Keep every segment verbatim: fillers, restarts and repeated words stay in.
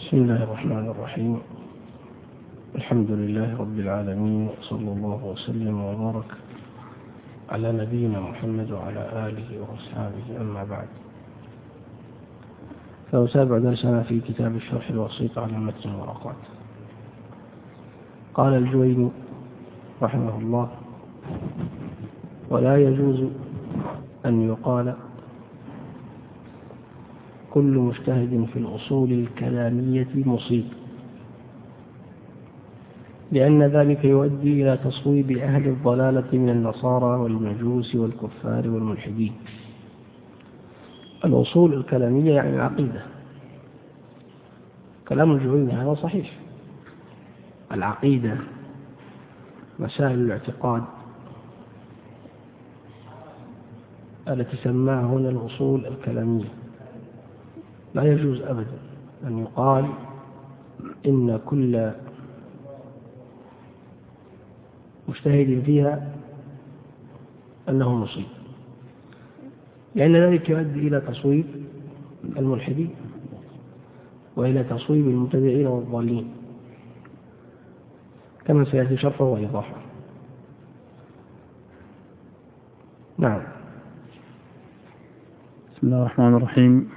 بسم الله الرحمن الرحيم. الحمد لله رب العالمين، صلى الله وسلم وبارك على نبينا محمد وعلى آله وأصحابه، أما بعد، فنتابع درسنا في كتاب الشرح الوسيط على متن الورقات. قال الجويني رحمه الله: ولا يجوز أن يقال كل مجتهد في الأصول الكلامية مصيب، لأن ذلك يؤدي إلى تصويب أهل الضلالة من النصارى والمجوس والكفار والملحدين. الأصول الكلامية يعني العقيدة. كلام الجويني هذا صحيح. العقيدة، مسائل الاعتقاد التي سماها هنا الأصول الكلامية، لا يجوز أبدا أن يقال إن كل مجتهد فيها أنه مصيب، لأن ذلك يؤدي إلى تصويب الملحدين وإلى تصويب المبتدعين والضالين، كما سيأتي شرحه وإيضاحه. نعم. بسم الله الرحمن الرحيم.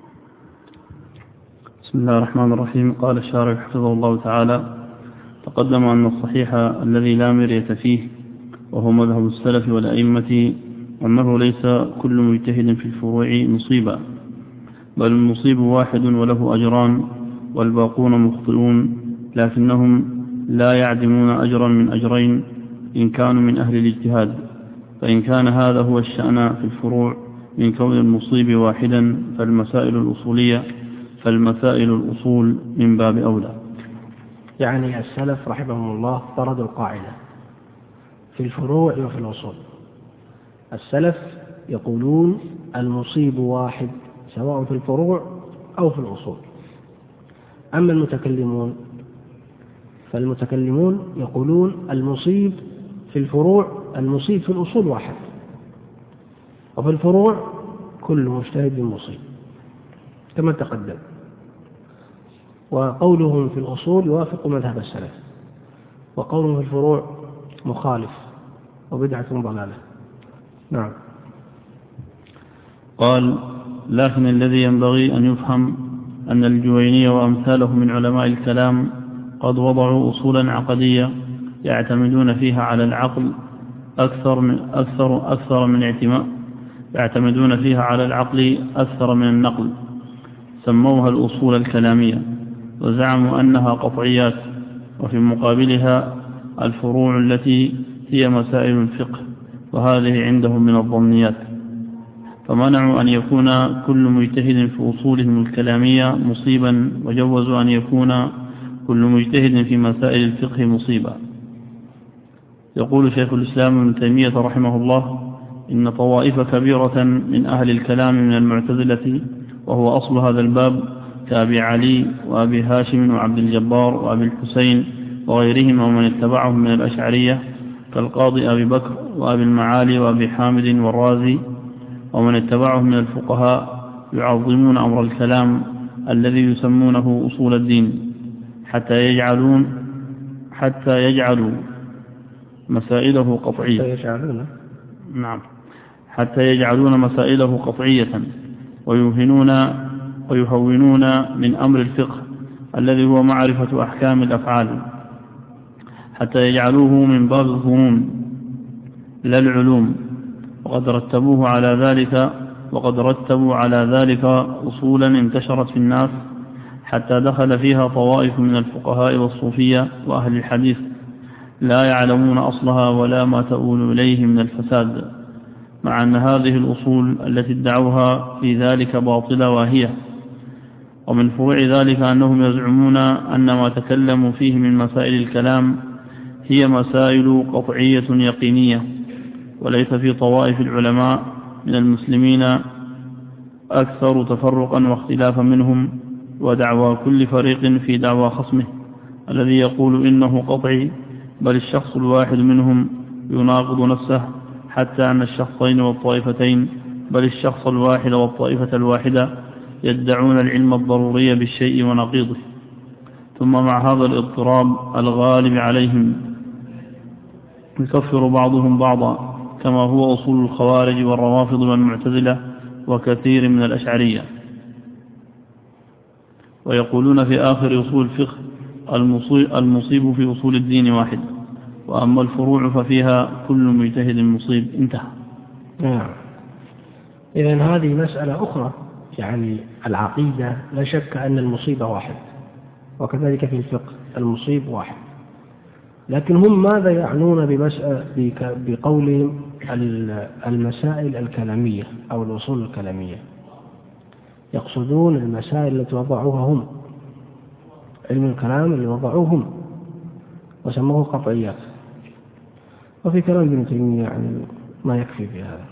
بسم الله الرحمن الرحيم. قال الشارح حفظه الله تعالى: تقدم أن الصحيح الذي لا مرية فيه، وهو مذهب السلف والأئمة، أنه ليس كل مجتهد في الفروع مصيبا، بل المصيب واحد وله أجران، والباقون مخطئون، لكنهم لا يعدمون أجرا من أجرين إن كانوا من أهل الاجتهاد. فإن كان هذا هو الشأن في الفروع من كون المصيب واحدا، فالمسائل الأصولية فالمسائل الأصول من باب أولى. يعني السلف رحمهم الله فرضوا القاعدة في الفروع وفي الأصول. السلف يقولون المصيب واحد سواء في الفروع أو في الأصول. أما المتكلمون فالمتكلمون يقولون المصيب في الفروع المصيب في الأصول واحد، وفي الفروع كل مجتهد مصيب كما تقدم. وقولهم في الأصول يوافق مذهب السلف، وقولهم في الفروع مخالف وبدعة ضلالة. نعم. قال: لكن الذي ينبغي أن يفهم أن الجويني وأمثاله من علماء الكلام قد وضعوا أصولا عقدية يعتمدون فيها على العقل أكثر من أكثر أكثر من اعتماد يعتمدون فيها على العقل أكثر من النقل، سموها الأصول الكلامية، وزعموا أنها قطعيات، وفي مقابلها الفروع التي هي مسائل الفقه، وهذه عندهم من الظنيات. فمنعوا أن يكون كل مجتهد في أصولهم الكلامية مصيبا، وجوزوا أن يكون كل مجتهد في مسائل الفقه مصيبا. يقول شيخ الإسلام ابن تيمية رحمه الله: إن طوائف كبيرة من أهل الكلام من المعتزلة، وهو أصل هذا الباب، كأبي علي وأبي هاشم وعبد الجبار وأبي الحسين وغيرهم ومن اتبعهم من الأشعرية، كالقاضي أبي بكر وأبي المعالي وأبي حامد والرازي ومن اتبعهم من الفقهاء، يعظمون أمر الكلام الذي يسمونه أصول الدين، حتى يجعلون حتى يجعلوا مسائله قطعية حتى يجعلون نعم حتى يجعلون مسائله قطعية، ويوهنون ويهونون من أمر الفقه الذي هو معرفة أحكام الأفعال، حتى يجعلوه من باب الظنون لا العلوم. وقد رتبوه على ذلك وقد رتبوا على ذلك أصولا انتشرت في الناس، حتى دخل فيها طوائف من الفقهاء والصوفية وأهل الحديث لا يعلمون أصلها ولا ما تؤول إليه من الفساد، مع أن هذه الأصول التي ادعوها في ذلك باطلة واهية. ومن فروع ذلك أنهم يزعمون أن ما تكلموا فيه من مسائل الكلام هي مسائل قطعية يقينية، وليس في طوائف العلماء من المسلمين أكثر تفرقا واختلافا منهم، ودعوى كل فريق في دعوى خصمه الذي يقول إنه قطعي، بل الشخص الواحد منهم يناقض نفسه، حتى أن الشخصين والطائفتين، بل الشخص الواحد والطائفة الواحدة، يدعون العلم الضروري بالشيء ونقيضه، ثم مع هذا الاضطراب الغالب عليهم يكفر بعضهم بعضا كما هو أصول الخوارج والروافض والمعتزلة وكثير من الأشعرية. ويقولون في آخر أصول الفقه المصيب في أصول الدين واحد، وأما الفروع ففيها كل مجتهد مصيب. انتهى. نعم. إذن هذه مسألة أخرى، يعني العقيدة لا شك أن المصيبة واحد، وكذلك في الفقه المصيب واحد، لكن هم ماذا يعنون بقولهم المسائل الكلامية أو الأصول الكلامية؟ يقصدون المسائل التي وضعوها هم، علم الكلام اللي وضعوه هم وسموه قطعيات، وفي كلام ابن تيمية يعني ما يكفي في هذا.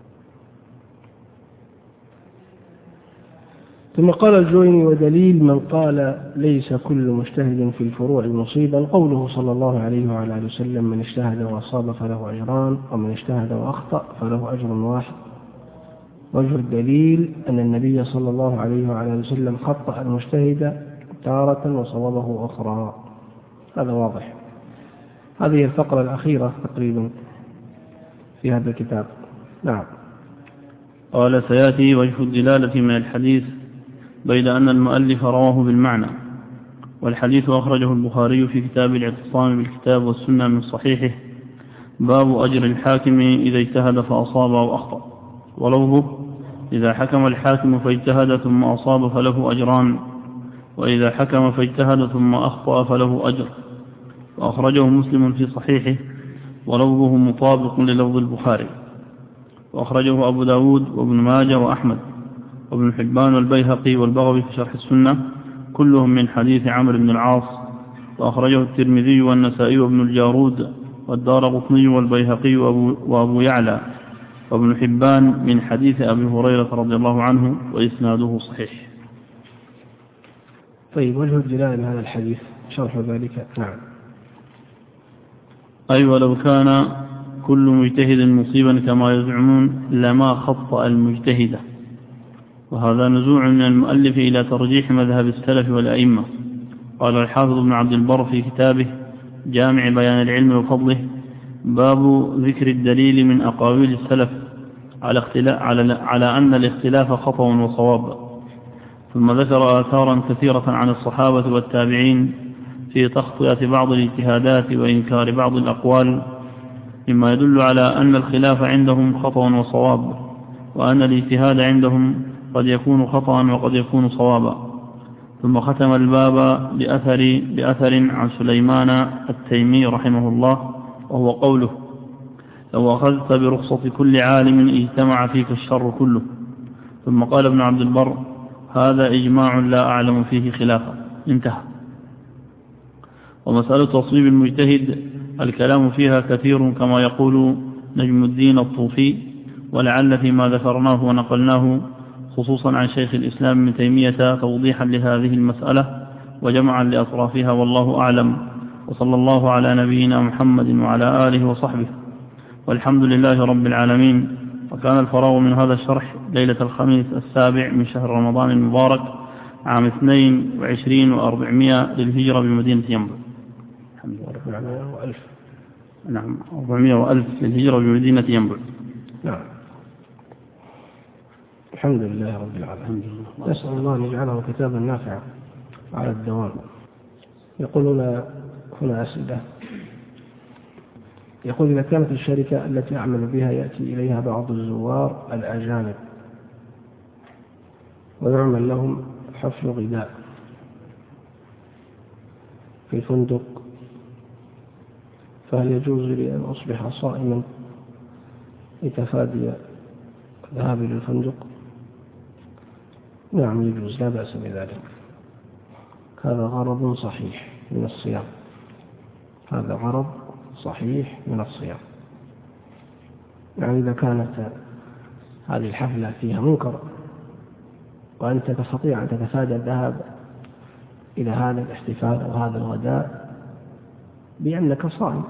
ثم قال الجويني: ودليل من قال ليس كل مجتهد في الفروع مصيبا قوله صلى الله عليه وعلى آله وسلم: من اجتهد وأصاب فله أجران، ومن اجتهد وأخطأ فله أجر واحد. وجه الدليل أن النبي صلى الله عليه وعلى آله وسلم خطأ المجتهد تارة وصوابه أخرى. هذا واضح. هذه الفقرة الأخيرة تقريبا في هذا الكتاب. نعم. قال: سيأتي وجه الدلالة من الحديث بيد أن المؤلف رواه بالمعنى، والحديث أخرجه البخاري في كتاب الاعتصام بالكتاب والسنة من صحيحه، باب أجر الحاكم إذا اجتهد فأصاب أو أخطأ. ولوه: إذا حكم الحاكم فاجتهد ثم أصاب فله أجران، وإذا حكم فاجتهد ثم أخطأ فله أجر. وأخرجه مسلم في صحيحه، ولوه مطابق للفظ البخاري. وأخرجه أبو داود وابن ماجه وأحمد وابن حبان والبيهقي والبغوي في شرح السنة، كلهم من حديث عمرو بن العاص. وأخرجه الترمذي والنسائي وابن الجارود والدارقطني والبيهقي وأبو يعلى وابن حبان من حديث أبي هريرة رضي الله عنه، وإسناده صحيح. طيب، وجه الدلالة من هذا الحديث شرح ذلك. نعم. أي ولو كان كل مجتهد مصيبا كما يزعمون لما خطأ المجتهد. وهذا نزوع من المؤلف إلى ترجيح مذهب السلف والأئمة. قال الحافظ ابن عبد البر في كتابه جامع بيان العلم وفضله: باب ذكر الدليل من أقاويل السلف على, اختلاف على, على أن الاختلاف خطأ وصواب. ثم ذكر آثارا كثيرة عن الصحابة والتابعين في تخطئة بعض الاجتهادات وإنكار بعض الأقوال، مما يدل على أن الخلاف عندهم خطأ وصواب، وأن الاجتهاد عندهم قد يكون خطأ وقد يكون صوابا. ثم ختم الباب بأثر, بأثر عن سليمان التيمي رحمه الله، وهو قوله: لو أخذت برخصة كل عالم اجتمع فيك الشر كله. ثم قال ابن عبد البر: هذا إجماع لا أعلم فيه خلافا. انتهى. ومسألة تصويب المجتهد الكلام فيها كثير كما يقول نجم الدين الطوفي، ولعل فيما ذكرناه ونقلناه خصوصا عن شيخ الإسلام ابن تيمية توضيحا لهذه المسألة وجمعا لأطرافها، والله أعلم. وصلى الله على نبينا محمد وعلى آله وصحبه، والحمد لله رب العالمين. وكان الفراغ من هذا الشرح ليلة الخميس السابع من شهر رمضان المبارك عام اثنين وعشرين وأربعمائة للهجرة بمدينة ينبع. الحمد لله. وألف. نعم، أربعمائة وألف للهجرة بمدينة ينبع. نعم. الحمد لله رب العالمين. نسأل الله أن يجعله كتابا نافعا على الدوام. يقولون هنا أسئلة. يقول: إذا كانت الشركة التي أعمل بها يأتي إليها بعض الزوار الأجانب ويعمل لهم حفل غداء في الفندق، فهل يجوز لي أن أصبح صائما لتفادي ذهابي للفندق؟ نعم، يجوز، لا بأس بذلك. هذا غرض صحيح من الصيام، هذا غرض صحيح من الصيام. يعني إذا كانت هذه الحفلة فيها منكر وأنت تستطيع أن تتفادى الذهاب إلى هذا الاحتفال أو هذا الغداء بأنك صائم،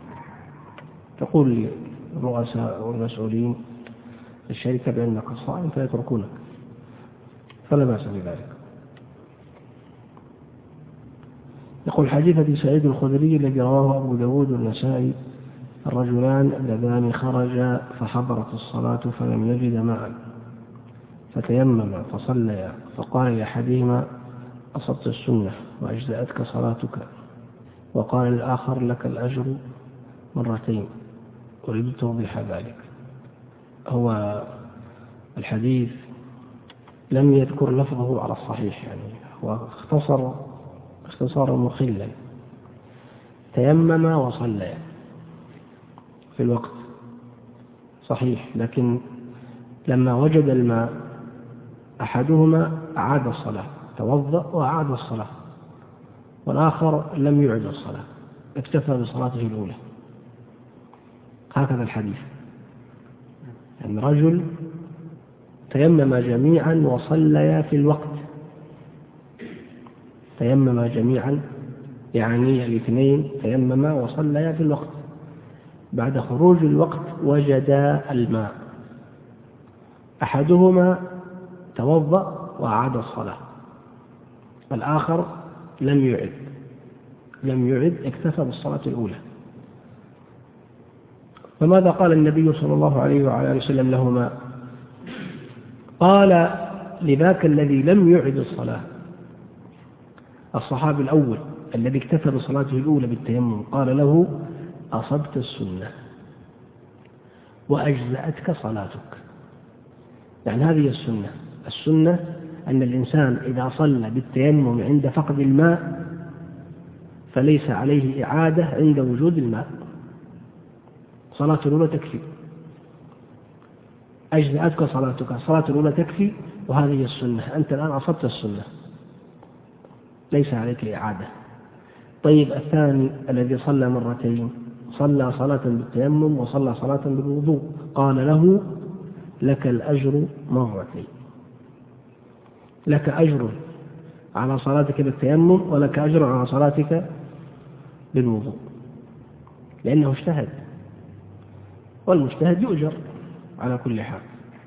تقول للرؤساء والمسؤولين الشركة بأنك صائم فيتركونك، فلا بأس بذلك. يقول حديث أبي سعيد الخدري الذي رواه أبو داود والنسائي: الرجلان اللذان خرجا فحضرت الصلاة فلم يجد ماء فتيمم فصليا فقال لأحدهما: أصبت السنة وأجزأتك صلاتك، وقال الآخر: لك الأجر مرتين. أريد توضيح ذلك. هو الحديث لم يذكر لفظه على الصحيح، يعني هو اختصر اختصارا مخلا: تيمم وصلى في الوقت صحيح، لكن لما وجد الماء أحدهما أعاد الصلاة، توضأ وأعاد الصلاة، والآخر لم يعد الصلاة، اكتفى بصلاته الأولى. هكذا الحديث، يعني رجل تيمم جميعا وصليا في الوقت، تيمم جميعا يعني الاثنين تيمما وصليا في الوقت، بعد خروج الوقت وجدا الماء، أحدهما توضأ وأعاد الصلاة، الآخر لم يعد لم يعد اكتفى بالصلاة الأولى. فماذا قال النبي صلى الله عليه وعلى آله وسلم لهما؟ قال لذاك الذي لم يعد الصلاة، الصحابي الأول الذي اكتفى بصلاته الأولى بالتيمم، قال له: أصبت السنة وأجزأتك صلاتك. يعني هذه السنة السنة أن الإنسان إذا صلى بالتيمم عند فقد الماء فليس عليه إعادة عند وجود الماء، صلاة الأولى تكفي. أجزأتك صلاتك، صلاة الأولى تكفي، وهذه السنة. أنت الآن أصبت السنة، ليس عليك إعادة. طيب الثاني الذي صلى مرتين، صلى صلاة بالتيمم وصلى صلاة بالوضوء، قال له: لك الأجر مرتين، لك أجر على صلاتك بالتيمم ولك أجر على صلاتك بالوضوء، لأنه اجتهد، والمجتهد يؤجر على كل حال.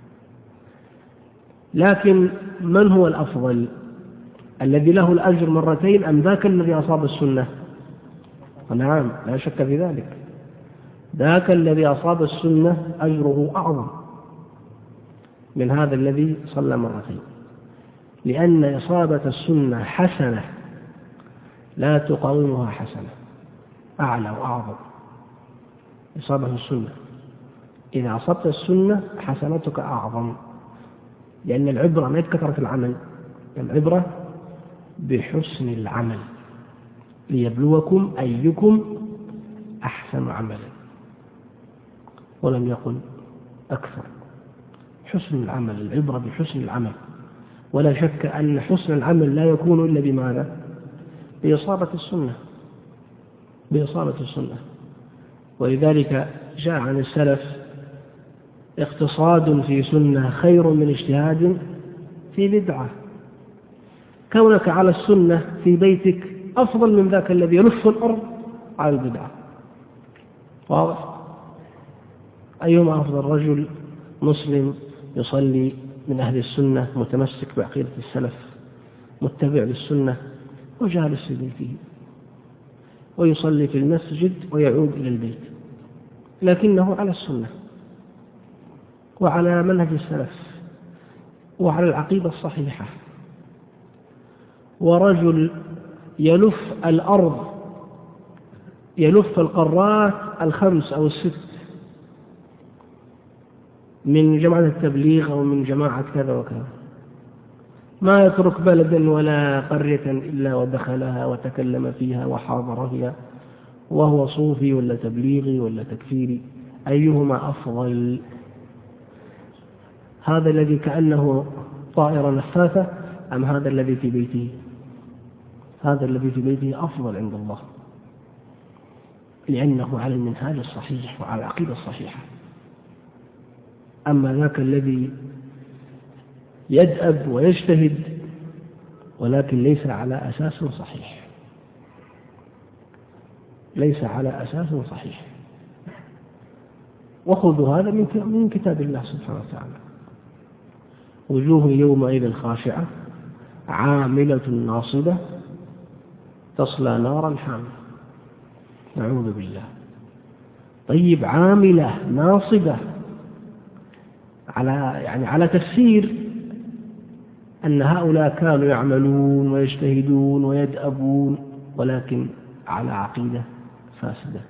لكن من هو الأفضل، الذي له الأجر مرتين أم ذاك الذي أصاب السنة؟ نعم، لا شك في ذلك، ذاك الذي أصاب السنة أجره أعظم من هذا الذي صلى مرتين، لأن إصابة السنة حسنة لا تقاومها حسنة، أعلى وأعظم. إصابة السنة، إذا أصبت السنة حسنتك أعظم، لأن العبرة ما بكثرة العمل، العبرة بحسن العمل، ليبلوكم أيكم أحسن عملا، ولم يقل أكثر. حسن العمل، العبرة بحسن العمل، ولا شك أن حسن العمل لا يكون إلا بماذا؟ بإصابة السنة، بإصابة السنة. ولذلك جاء عن السلف: اقتصاد في سنة خير من اجتهاد في بدعة. كونك على السنة في بيتك أفضل من ذاك الذي يلف الأرض على البدعة. واضح؟ أيهما أفضل؟ رجل مسلم يصلي من أهل السنة، متمسك بعقيدة السلف، متبع للسنة، وجالس في بيته ويصلي في المسجد ويعود إلى البيت، لكنه على السنة وعلى منهج السلف وعلى العقيدة الصحيحة. ورجل يلف الأرض، يلف القارات الخمس أو الست من جماعة التبليغ أو من جماعة كذا وكذا، ما يترك بلدا ولا قرية إلا ودخلها وتكلم فيها وحاضر فيها، وهو صوفي ولا تبليغي ولا تكفيري. أيهما أفضل؟ هذا الذي كأنه طائرة نفاثة أم هذا الذي في بيته؟ هذا الذي في بيته أفضل عند الله، لأنه على المنهاج الصحيح وعلى العقيدة الصحيحة. أما ذاك الذي يدأب ويجتهد ولكن ليس على أساس صحيح، ليس على أساس صحيح. وخذوا هذا من كتاب الله سبحانه وتعالى: وجوه يومئذ خاشعة عاملة ناصبة تصلى نارا حامية. نعوذ بالله. طيب عاملة ناصبة على يعني على تفسير أن هؤلاء كانوا يعملون ويجتهدون ويدأبون ولكن على عقيدة فاسدة،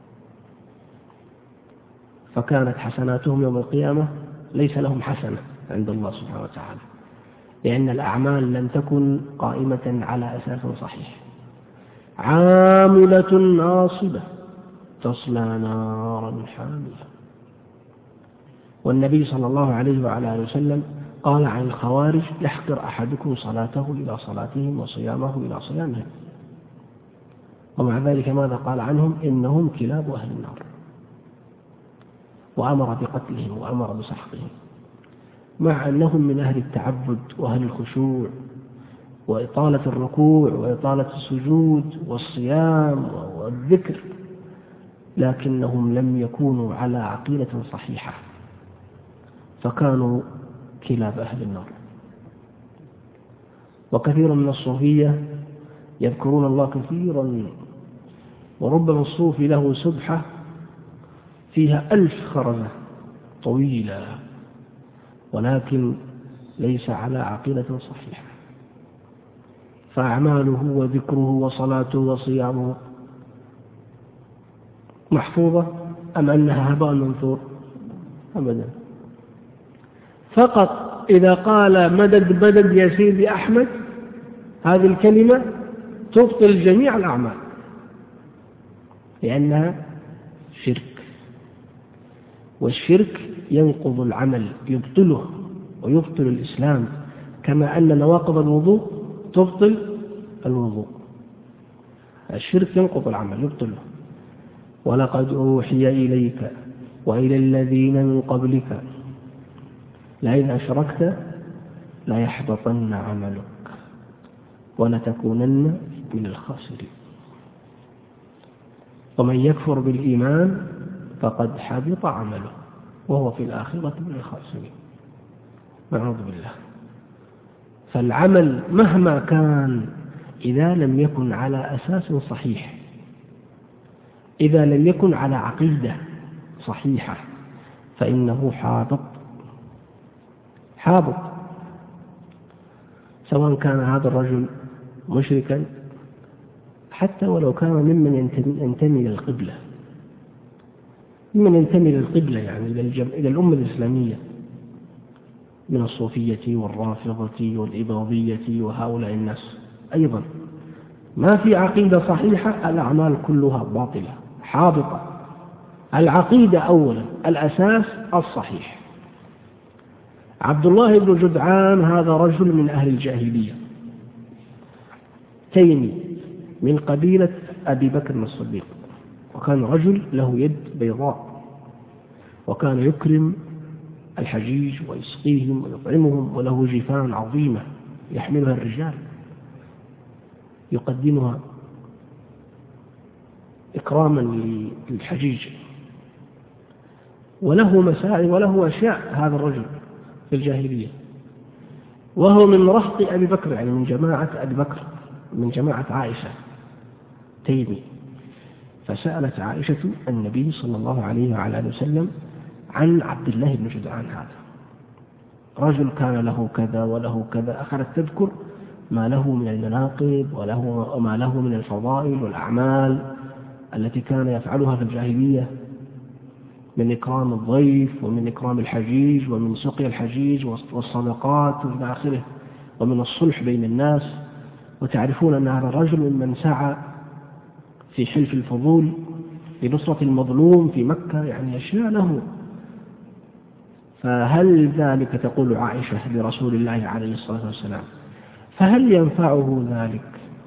فكانت حسناتهم يوم القيامة ليس لهم حسنة عند الله سبحانه وتعالى، لأن الأعمال لم تكن قائمة على أساس صحيح. عاملة ناصبة تصلى نارا حامية. والنبي صلى الله عليه وعلى آله وسلم قال عن الخوارج: يحقر أحدكم صلاته إلى صلاتهم وصيامه إلى صيامهم. ومع ذلك ماذا قال عنهم؟ إنهم كلاب أهل النار، وأمر بقتلهم وأمر بسحقهم، مع أنهم من أهل التعبد وأهل الخشوع وإطالة الركوع وإطالة السجود والصيام والذكر، لكنهم لم يكونوا على عقيدة صحيحة، فكانوا كلاب أهل النار. وكثير من الصوفية يذكرون الله كثيرا، وربما الصوفي له سبحة فيها ألف خرزة طويلة، ولكن ليس على عقيدة صحيحة، فأعماله وذكره وصلاته وصيامه محفوظة أم أنها هباء منثور؟ أبدا. فقط إذا قال مدد مدد يا سيدي أحمد، هذه الكلمة تبطل جميع الأعمال لأنها شرك، والشرك ينقض العمل، يبطله ويبطل الإسلام، كما أن نواقض الوضوء تبطل الوضوء. الشرك ينقض العمل يبطله. ولقد أوحي إليك وإلى الذين من قبلك لئن أشركت ليحبطن عملك ولتكونن من الخاسرين. ومن يكفر بالإيمان فقد حبط عمله وهو في الآخرة من الخاسرين. نعوذ بالله. فالعمل مهما كان إذا لم يكن على أساس صحيح، إذا لم يكن على عقيدة صحيحة، فإنه حابط حابط سواء كان هذا الرجل مشركا، حتى ولو كان ممن ينتمي إلى القبلة، ممن ينتمي إلى القبلة يعني إلى الأمة الإسلامية، من الصوفية والرافضة والإباضية وهؤلاء الناس أيضا، ما في عقيدة صحيحة، الأعمال كلها باطلة حابطة. العقيدة أولا، الأساس الصحيح. عبد الله بن جدعان هذا رجل من أهل الجاهلية، تيمي من قبيلة أبي بكر الصديق، وكان رجل له يد بيضاء، وكان يكرم الحجيج ويسقيهم ويطعمهم، وله جفان عظيمة يحملها الرجال يقدمها إكراما للحجيج، وله مساعي وله أشياء هذا الرجل في الجاهلية، وهو من رهط أبي بكر، يعني من جماعة أبي بكر، من جماعة عائشة تيمي. فسألت عائشة النبي صلى الله عليه وعلى آله وسلم عن عبد الله بن جدعان هذا، رجل كان له كذا وله كذا، أخذت تذكر ما له من المناقب وله وما له من الفضائل والأعمال التي كان يفعلها في الجاهلية، من إكرام الضيف ومن إكرام الحجيج ومن سقي الحجيج والصدقات وإلى آخره، ومن الصلح بين الناس. وتعرفون أن هذا الرجل ممن سعى في حلف الفضول لنصرة المظلوم في مكة، يعني أشياء له. فهل ذلك تقول عائشة لرسول الله عليه الصلاة والسلام، فهل ينفعه ذلك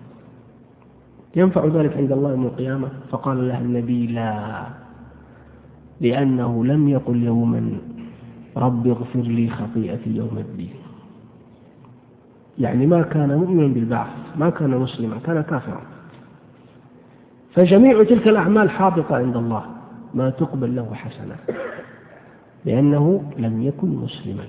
ينفع ذلك عند الله يوم القيامة؟ فقال لها النبي: لا، لأنه لم يقل يوما رب اغفر لي خطيئتي يوم الدين. يعني ما كان مؤمنا بالبعث، ما كان مسلما، كان كافرا. فجميع تلك الأعمال حابطة عند الله، ما تقبل له حسنة، لأنه لم يكن مسلما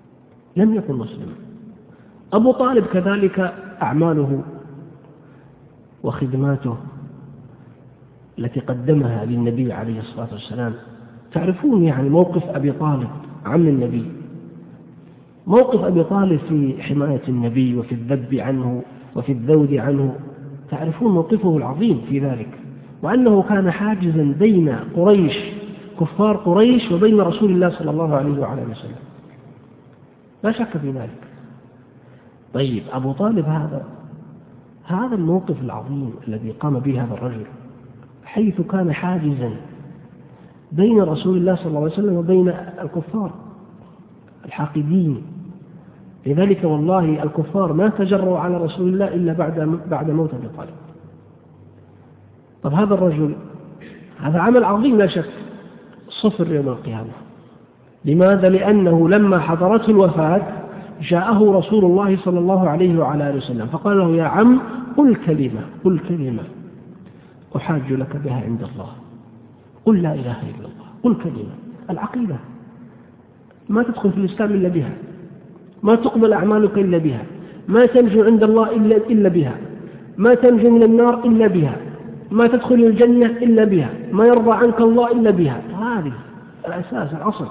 لم يكن مسلما. أبو طالب كذلك أعماله وخدماته التي قدمها للنبي عليه الصلاة والسلام. تعرفون يعني موقف أبي طالب عم النبي، موقف أبي طالب في حماية النبي وفي الذب عنه وفي الذود عنه، تعرفون موقفه العظيم في ذلك، وأنه كان حاجزا بين قريش كفار قريش وبين رسول الله صلى الله عليه وعلى آله وسلم، لا شك في ذلك. طيب أبو طالب هذا هذا الموقف العظيم الذي قام به هذا الرجل، حيث كان حاجزا بين رسول الله صلى الله عليه وسلم وبين الكفار الحاقدين. لذلك والله الكفار ما تجروا على رسول الله إلا بعد بعد موت أبي طالب. طب هذا الرجل هذا عمل عظيم لا شك، صفر يوم القيامة. لماذا؟ لأنه لما حضرته الوفاة جاءه رسول الله صلى الله عليه وعلى آله وسلم فقال له: يا عم قل كلمة قل كلمة أحاج لك بها عند الله، قل لا إله إلا الله، قل كلمة. العقيدة ما تدخل في الإسلام إلا بها، ما تقبل أعمالك إلا بها، ما تنجو عند الله إلا, إلا بها، ما تنجو من النار إلا بها، ما تدخل الجنة إلا بها، ما يرضى عنك الله إلا بها. هذه الأساس الأصل.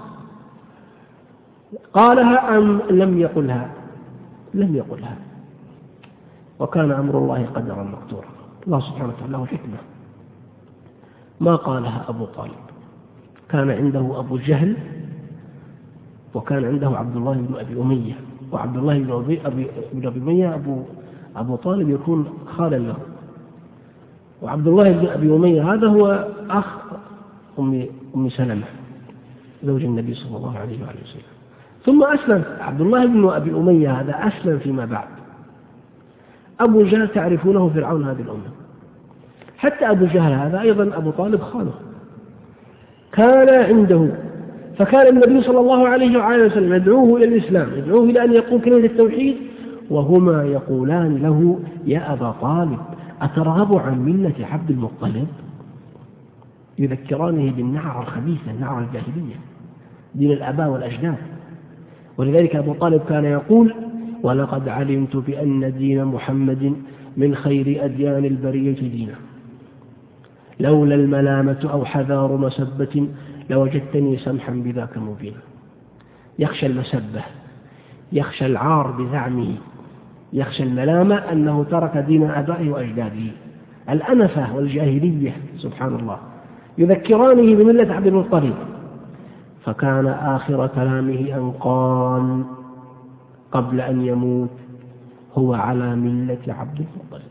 قالها أم لم يقلها؟ لم يقلها، وكان أمر الله قدرا مقدورا. الله سبحانه وتعالى له حكمة، ما قالها أبو طالب. كان عنده أبو جهل، وكان عنده عبد الله بن أبي أمية، وعبد الله بن أبي, أبي, بن أبي أمية أبو, أبو طالب يكون خالا له، وعبد الله بن أبي أمية هذا هو أخ أم, أم سلمة زوج النبي صلى الله عليه وسلم. ثم أسلم عبد الله بن أبي أمية هذا، أسلم فيما بعد. أبو جهل تعرفونه فرعون هذه الأمة، حتى أبو جهل هذا أيضا أبو طالب خاله كان عنده. فكان النبي صلى الله عليه وعلى وسلم يدعوه إلى الإسلام، يدعوه إلى أن يقول كلمة التوحيد، وهما يقولان له: يا أبا طالب أترغب عن ملة عبد المطلب؟ يذكرانه بالنعر الخبيثة، النعر الجاهلية، دين الآباء والأجداد. ولذلك أبو طالب كان يقول: ولقد علمت بأن دين محمد من خير أديان البرية دينا، لولا الملامة أو حذار مسبة لوجدتني سمحا بذاك مبينا. يخشى المسبة، يخشى العار بزعمه، يخشى الملامة أنه ترك دين آبائه وأجداده، الأنفة والجاهلية، سبحان الله. يذكرانه بملة عبد المطلب. فكان آخر كلامه أن قال قبل أن يموت: هو على ملة عبد المطلب.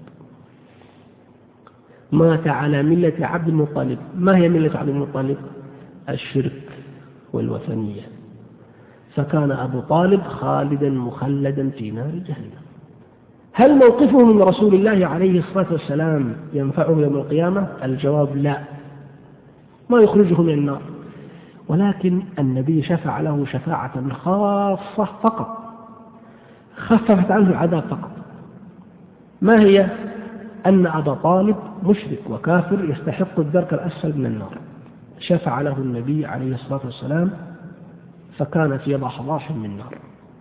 مات على ملة عبد المطلب. ما هي ملة عبد المطلب؟ الشرك والوثنية. فكان أبو طالب خالدا مخلدا في نار جهنم. هل موقفه من رسول الله عليه الصلاة والسلام ينفعه يوم القيامة؟ الجواب لا، ما يخرجه من النار، ولكن النبي شفع له شفاعة خاصة فقط، خففت عنه العذاب فقط. ما هي؟ أن أبا طالب مشرك وكافر يستحق الدرك الأسفل من النار، شفع له النبي عليه الصلاة والسلام فكان في ضحضاح من نار.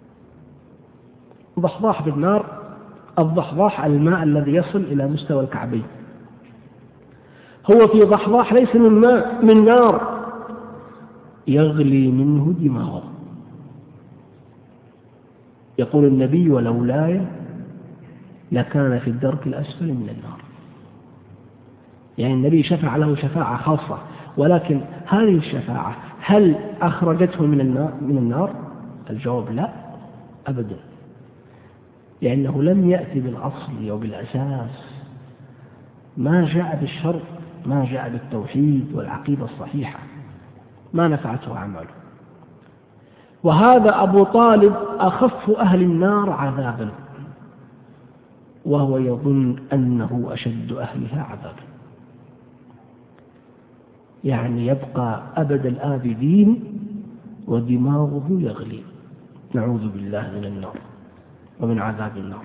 ضحضاح بالنار، الضحضاح الماء الذي يصل إلى مستوى الكعبين، هو في ضحضاح ليس من ماء، من نار يغلي منه دماغه. يقول النبي: ولولاي لكان في الدرك الأسفل من النار. يعني النبي شفع له شفاعة خاصة، ولكن هذه الشفاعة هل أخرجته من النار؟ من النار؟ الجواب لا أبدا، لأنه لم يأتي بالأصل أو بالأساس، ما جاء بالشرط، ما جاء بالتوحيد والعقيدة الصحيحة، ما نفعته أعماله. وهذا أبو طالب أخف أهل النار عذابا، وهو يظن أنه أشد أهلها عذابا، يعني يبقى أبد الآبدين ودماغه يغلي. نعوذ بالله من النار ومن عذاب النار.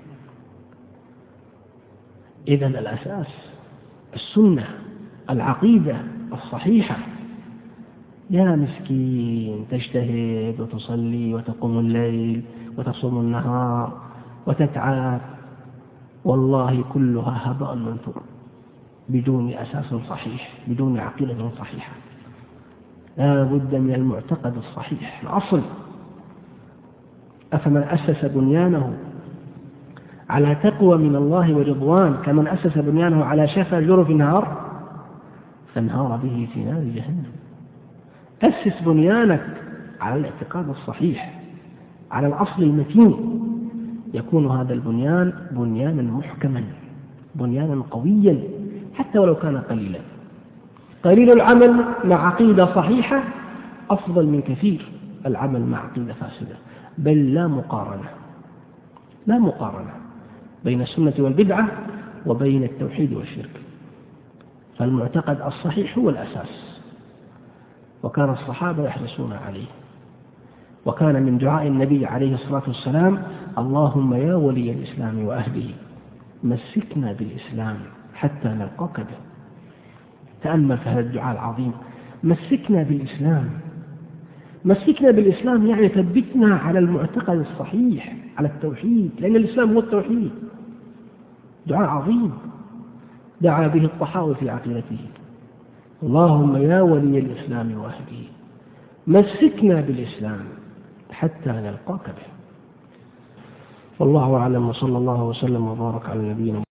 إذن الأساس السنة، العقيدة الصحيحة. يا مسكين، تجتهد وتصلي وتقوم الليل وتصوم النهار وتتعب، والله كلها هباء منثور بدون أساس صحيح، بدون عقيدة صحيحة. لا بد من المعتقد الصحيح الأصل. أفمن أسس بنيانه على تقوى من الله ورضوان كمن أسس بنيانه على شفا جرف نهار فانهار به في نار جهنم. أسس بنيانك على الاعتقاد الصحيح، على الأصل المتين، يكون هذا البنيان بنيانا محكما، بنيانا قويا، حتى ولو كان قليلا. قليل العمل مع عقيدة صحيحة أفضل من كثير العمل مع عقيدة فاسدة، بل لا مقارنة، لا مقارنة بين السنة والبدعة وبين التوحيد والشرك. فالمعتقد الصحيح هو الأساس، وكان الصحابة يحرصون عليه. وكان من دعاء النبي عليه الصلاة والسلام: اللهم يا ولي الإسلام وأهله مسكنا بالإسلام حتى نلقاك به. تأمل في هذا الدعاء العظيم، مسكنا بالإسلام. مسكنا بالإسلام يعني ثبتنا على المعتقد الصحيح، على التوحيد، لأن الإسلام هو التوحيد. دعاء عظيم دعا به الطحاوي في عقيدته: اللهم يا ولي الإسلام وأهله مسكنا بالإسلام حتى نلقاك به. والله أعلم، وصلى الله وسلم وبارك على نبينا